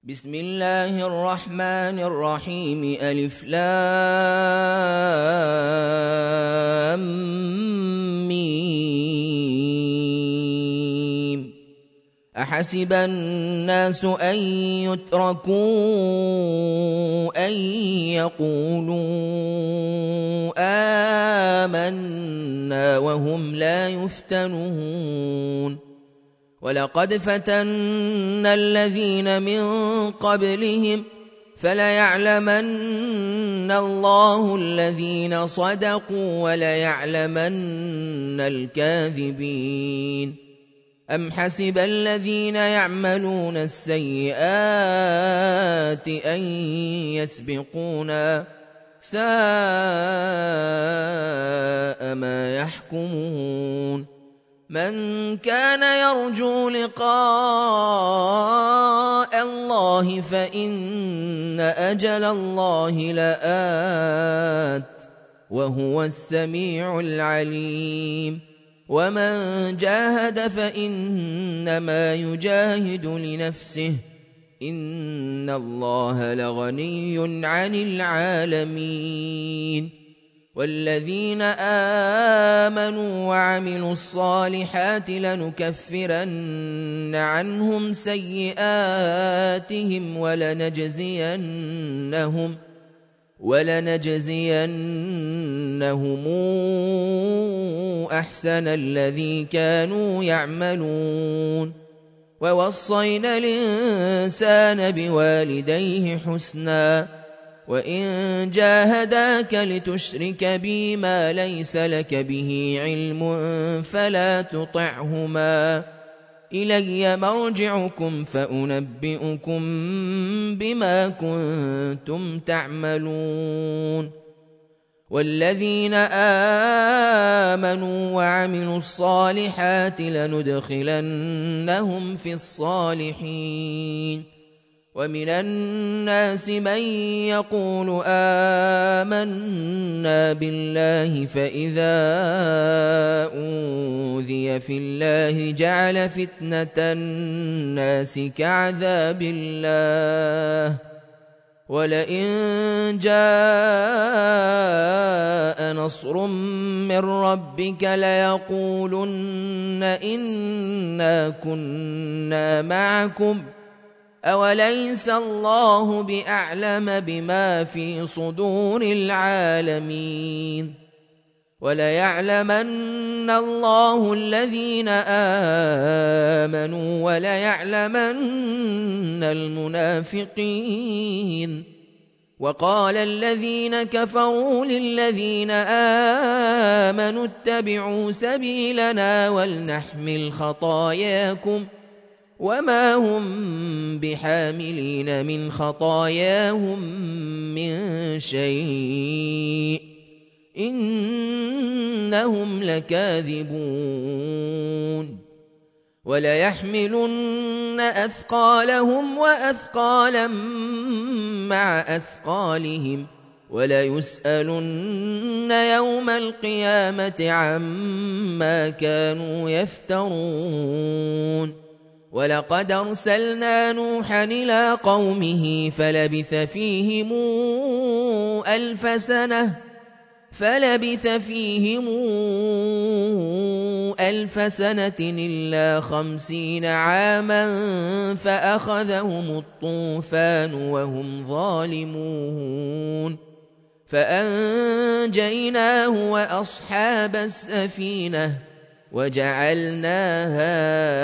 بسم الله الرحمن الرحيم ألف لام ميم أحسب الناس أن يتركوا أن يقولوا آمنا وهم لا يفتنون ولقد فتنا الذين من قبلهم فليعلمن الله الذين صدقوا وليعلمن الكاذبين أم حسب الذين يعملون السيئات أن يسبقونا ساء ما يحكمون من كان يرجو لقاء الله فإن أجل الله لآت وهو السميع العليم ومن جاهد فإنما يجاهد لنفسه إن الله لغني عن العالمين والذين آمنوا وعملوا الصالحات لنكفرن عنهم سيئاتهم ولنجزينهم أحسن الذي كانوا يعملون ووصينا الإنسان بوالديه حسنا وإن جاهداك لتشرك بي ما ليس لك به علم فلا تطعهما إلي مرجعكم فأنبئكم بما كنتم تعملون والذين آمنوا وعملوا الصالحات لندخلنهم في الصالحين ومن الناس من يقول آمنا بالله فإذا أوذي في الله جعل فتنة الناس كعذاب الله ولئن جاء نصر من ربك ليقولن إنا كنا معكم أوليس الله بأعلم بما في صدور العالمين وليعلمن الله الذين آمنوا وليعلمن المنافقين وقال الذين كفروا للذين آمنوا اتبعوا سبيلنا ولنحمل خطاياكم وما هم بحاملين من خطاياهم من شيء إنهم لكاذبون وليحملن أثقالهم وأثقالا مع أثقالهم وليسألن يوم القيامة عما كانوا يفترون ولقد أرسلنا نوحا إلى قومه فلبث فيهم ألف سنة إلا 50 عاما فأخذهم الطوفان وهم ظالمون فأنجيناه وأصحاب السفينة وجعلناها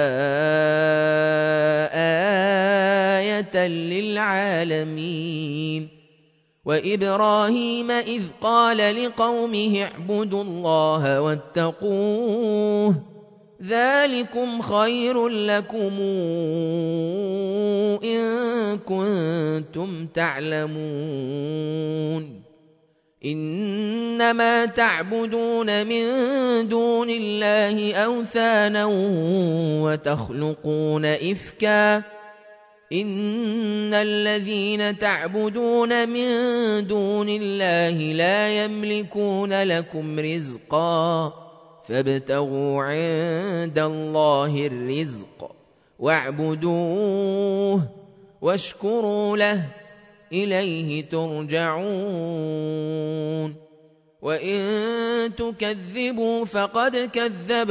آية للعالمين وإبراهيم إذ قال لقومه اعبدوا الله واتقوه ذلكم خير لكم إن كنتم تعلمون إنما تعبدون من دون الله أوثانا وتخلقون إفكا إن الذين تعبدون من دون الله لا يملكون لكم رزقا فابتغوا عند الله الرزق واعبدوه واشكروا له إليه ترجعون وإن تكذبوا فقد كذب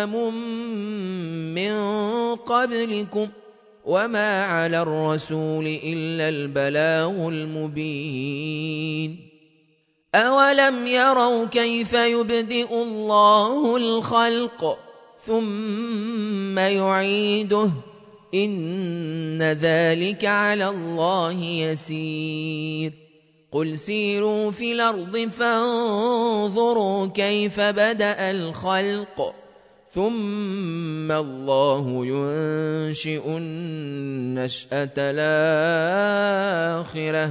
من قبلكم وما على الرسول إلا البلاغ المبين أولم يروا كيف يبدئ الله الخلق ثم يعيده إن ذلك على الله يسير قل سيروا في الأرض فانظروا كيف بدأ الخلق ثم الله ينشئ النشأة الآخرة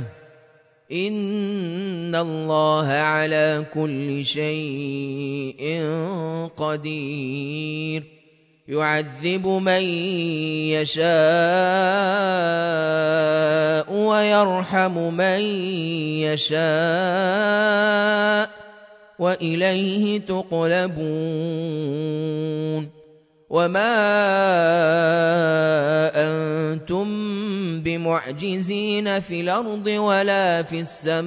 إن الله على كل شيء قدير يعذب من يشاء ويرحم من يشاء وإليه تقلبون وما أنتم بمعجزين في الأرض ولا في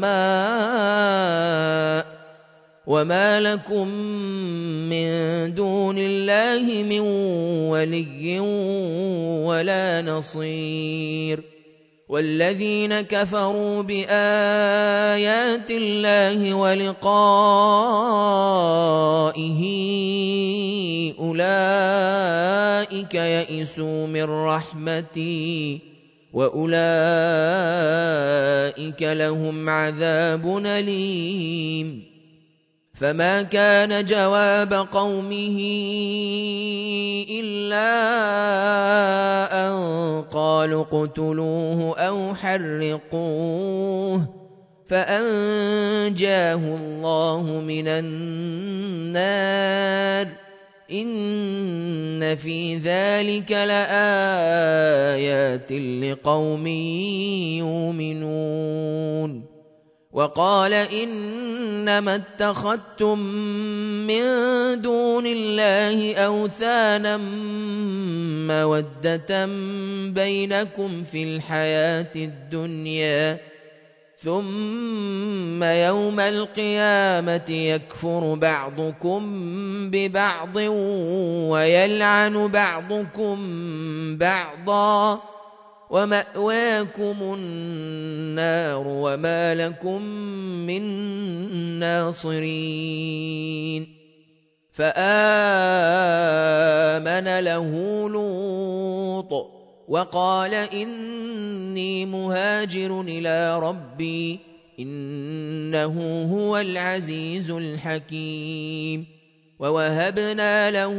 السماء وما لكم من دون الله من ولي ولا نصير والذين كفروا بآيات الله ولقائه أولئك يئسوا من رحمتي وأولئك لهم عذاب أليم فما كان جواب قومه إلا أن قالوا اقتلوه أو حرقوه فأنجاه الله من النار إن في ذلك لآيات لقوم يؤمنون وقال إنما اتخذتم من دون الله أوثانا مودة بينكم في الحياة الدنيا ثم يوم القيامة يكفر بعضكم ببعض ويلعن بعضكم بعضا ومأواكم النار وما لكم من ناصرين فآمن له لوط وقال إني مهاجر إلى ربي إنه هو العزيز الحكيم ووهبنا له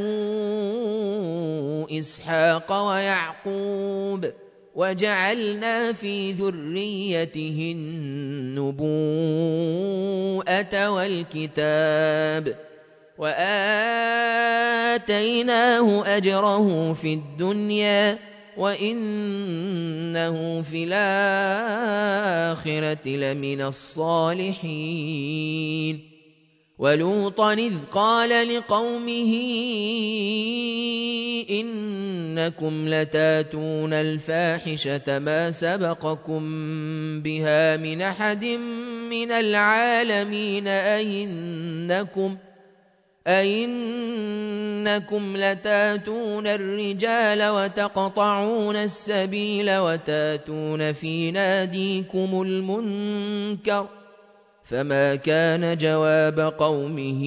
إسحاق ويعقوب وجعلنا في ذريته النبوءة والكتاب وآتيناه أجره في الدنيا وإنه في الآخرة لمن الصالحين ولوطا إذ قال لقومه إنكم لتاتون الفاحشة ما سبقكم بها من أحد من العالمين أئنكم لتاتون الرجال وتقطعون السبيل وتاتون في ناديكم المنكر فما كان جواب قومه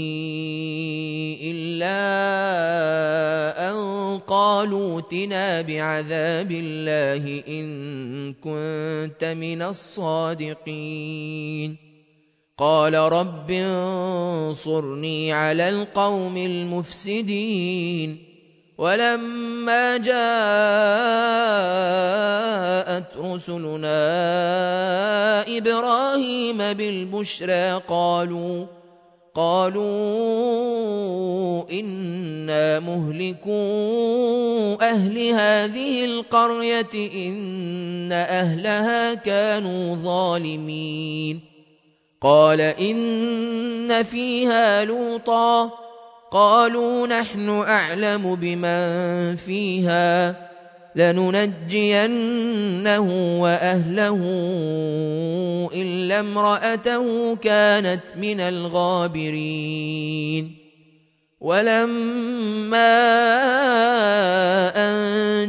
إلا أن قالوا ائتنا بعذاب الله إن كنت من الصادقين قال رب انصرني على القوم المفسدين ولما جاءت رسلنا إبراهيم بالبشرى قالوا إنا مهلكو أهل هذه القرية إن أهلها كانوا ظالمين قال إن فيها لوطا قالوا نحن أعلم بمن فيها لننجينه وأهله إلا امرأته كانت من الغابرين ولما أن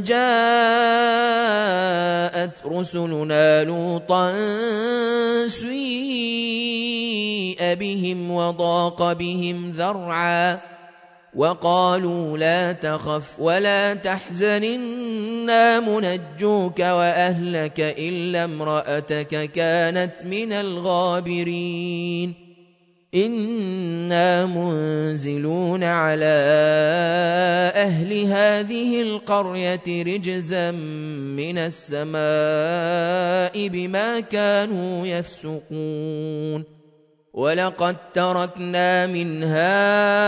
جاءت رسلنا لوطا سيء بهم وضاق بهم ذرعا وقالوا لا تخف ولا تحزن إنا منجوك وأهلك إلا امرأتك كانت من الغابرين إنا منزلون على أهل هذه القرية رجزا من السماء بما كانوا يفسقون ولقد تركنا منها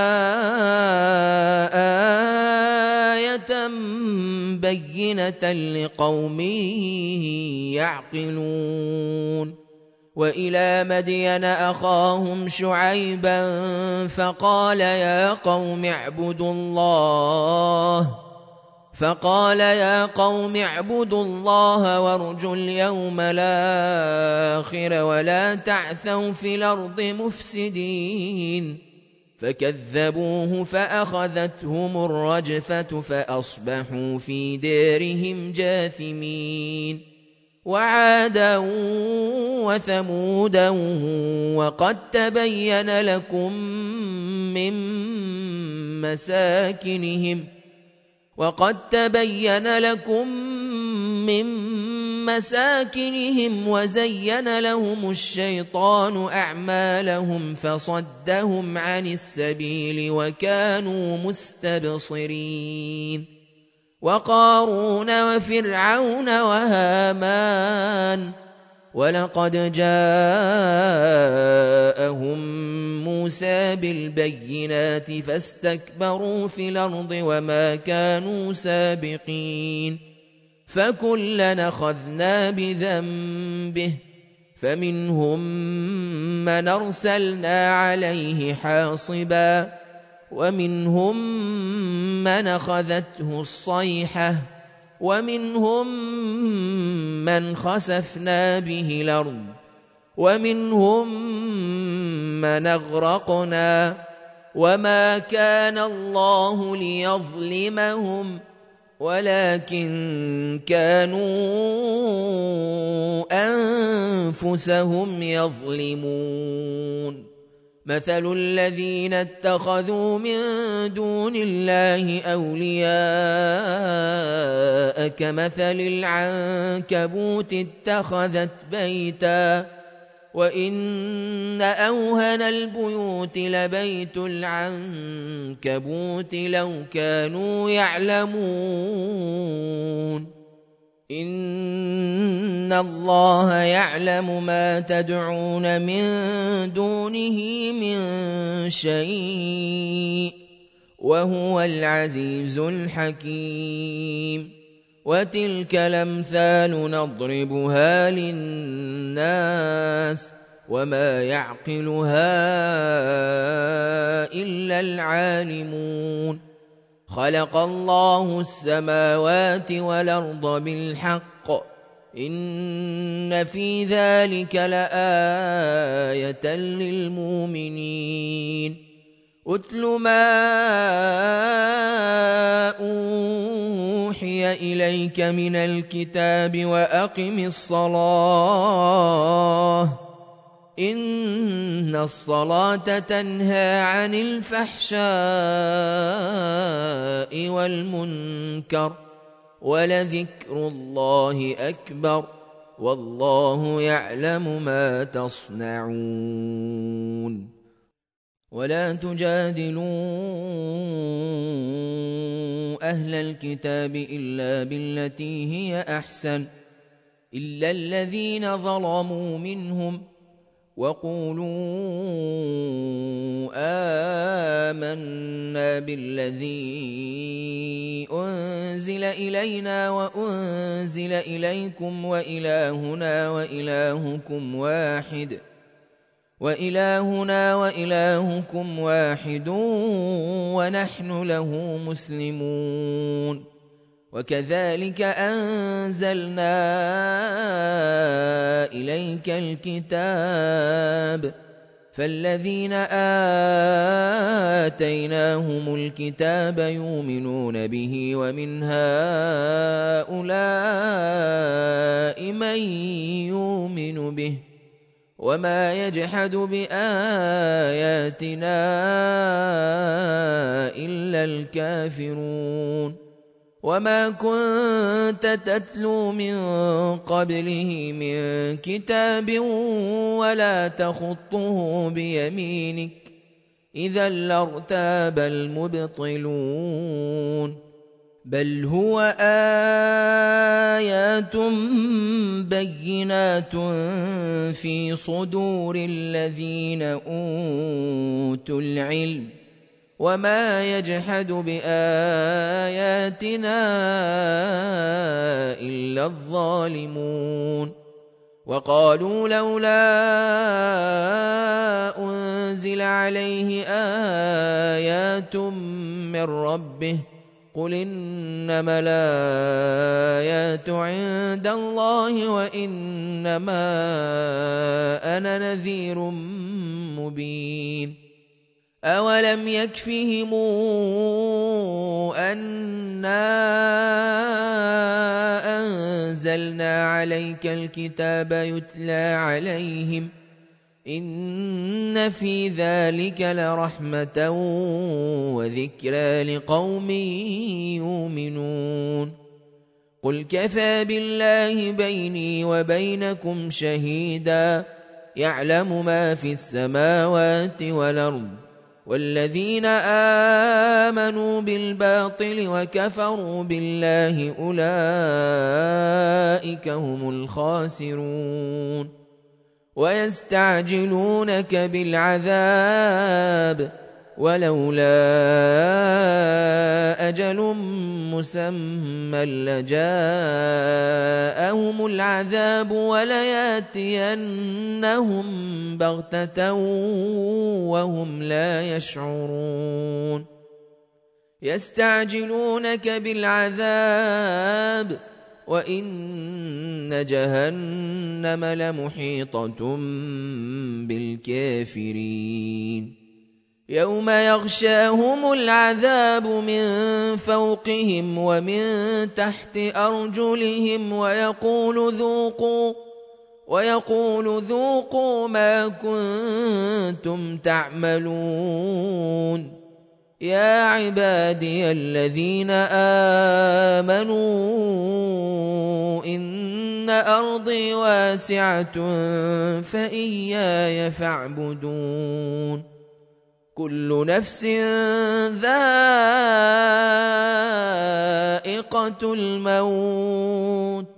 آية بينة لقوم يعقلون وإلى مدين أخاهم شعيبا فقال يا قوم اعبدوا الله وارجوا اليوم الآخر ولا تعثوا في الأرض مفسدين فكذبوه فأخذتهم الرجفة فأصبحوا في دارهم جاثمين وعادا وثمودا وقد تبين لكم من مساكنهم وزين لهم الشيطان أعمالهم فصدهم عن السبيل وكانوا مستبصرين وقارون وفرعون وهامان ولقد جاءهم موسى بالبينات فاستكبروا في الأرض وما كانوا سابقين فكلا أخذنا بذنبه فمنهم من أرسلنا عليه حاصبا ومنهم من أخذته الصيحة ومنهم من خسفنا به الأرض ومنهم من أغرقنا وما كان الله ليظلمهم ولكن كانوا أنفسهم يظلمون مثل الذين اتخذوا من دون الله أولياء كمثل العنكبوت اتخذت بيتا وإن أوهن البيوت لبيت العنكبوت لو كانوا يعلمون إن الله يعلم ما تدعون من دونه من شيء وهو العزيز الحكيم وتلك الأمثال نضربها للناس وما يعقلها إلا العالمون خلق الله السماوات والأرض بالحق إن في ذلك لآية للمؤمنين أتل ما أوحي إليك من الكتاب وأقم الصلاة إن الصلاة تنهى عن الفحشاء والمنكر ولذكر الله أكبر والله يعلم ما تصنعون ولا تجادلوا أهل الكتاب إلا بالتي هي أحسن إلا الذين ظلموا منهم وقولوا آمنا بالذي أنزل إلينا وأنزل إليكم وإلهنا وإلهكم واحد ونحن له مسلمون وكذلك أنزلنا إليك الكتاب فالذين آتيناهم الكتاب يؤمنون به ومن هؤلاء من يؤمن به وما يجحد بآياتنا إلا الكافرون وما كنت تتلو من قبله من كتاب ولا تخطه بيمينك إذا لارتاب المبطلون بل هو آيات بينات في صدور الذين أوتوا العلم وما يجحد بآياتنا إلا الظالمون وقالوا لولا أنزل عليه آيات من ربه قل إنما الآيات عند الله وإنما أنا نذير مبين أولم يكفهم أنا أنزلنا عليك الكتاب يتلى عليهم إن في ذلك لرحمة وذكرى لقوم يؤمنون قل كفى بالله بيني وبينكم شهيدا يعلم ما في السماوات والأرض والذين آمنوا بالباطل وكفروا بالله أولئك هم الخاسرون ويستعجلونك بالعذاب ولولا أجل مسمى لجاءهم العذاب ولياتينهم بغتة وهم لا يشعرون يستعجلونك بالعذاب وإن جهنم لمحيطة بالكافرين يوم يغشاهم العذاب من فوقهم ومن تحت أرجلهم ويقول ذوقوا ما كنتم تعملون يا عبادي الذين آمنوا إن أرضي واسعة فإياي فاعبدون كل نفس ذائقة الموت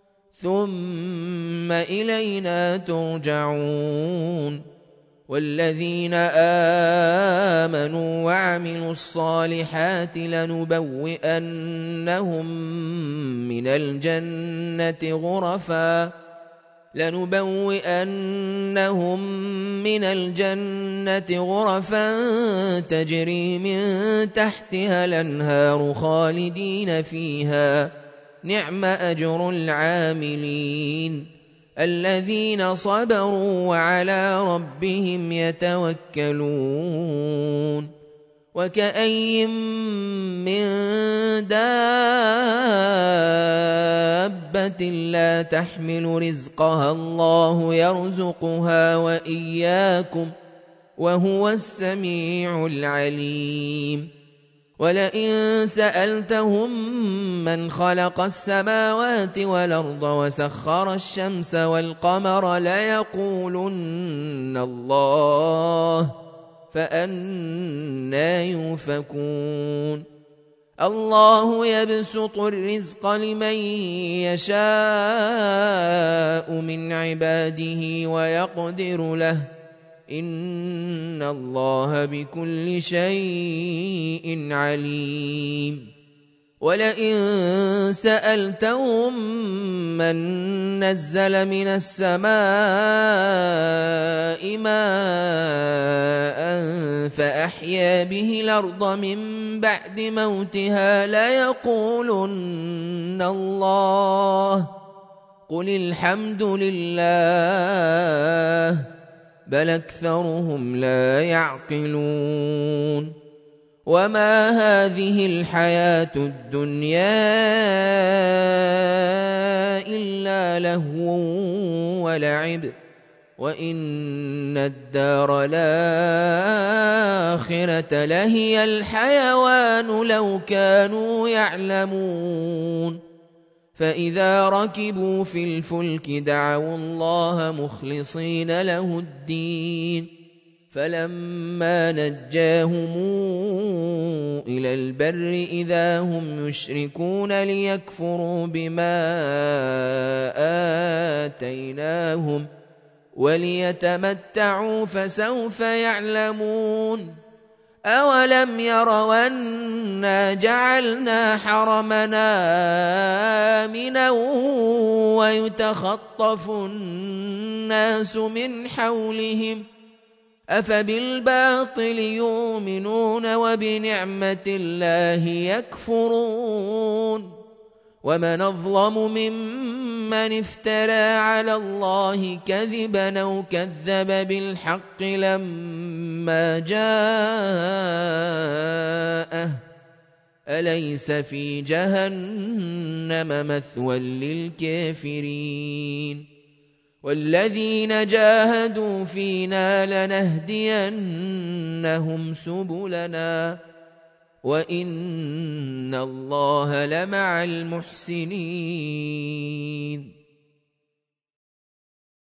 ثم إلينا ترجعون والذين آمنوا وعملوا الصالحات لنبوئنهم من الجنة غرفا تجري من تحتها الأنهار خالدين فيها نعم أجر العاملين الذين صبروا وعلى ربهم يتوكلون وكأي من دابة لا تحمل رزقها الله يرزقها وإياكم وهو السميع العليم ولئن سألتهم من خلق السماوات والأرض وسخر الشمس والقمر ليقولن الله فأنى يؤفكون الله يبسط الرزق لمن يشاء من عباده ويقدر له إن الله بكل شيء عليم ولئن سألتهم من نزل من السماء ماء فأحيا به الأرض من بعد موتها ليقولن الله قل الحمد لله بل أكثرهم لا يعقلون وما هذه الحياة الدنيا إلا لهو ولعب وإن الدار الآخرة لهي الحيوان لو كانوا يعلمون فإذا ركبوا في الفلك دعوا الله مخلصين له الدين فلما نجاهم إلى البر إذا هم يشركون ليكفروا بما آتيناهم وليتمتعوا فسوف يعلمون أولم يروا أنا جعلنا حرمنا آمنا ويتخطف الناس من حولهم أفبالباطل يؤمنون وبنعمة الله يكفرون ومن أظلم ممن افترى على الله كذبا أو كذب بالحق لما جاءه أليس في جهنم مثوى للكافرين والذين جاهدوا فينا لنهدينهم سبلنا وإن الله لمع المحسنين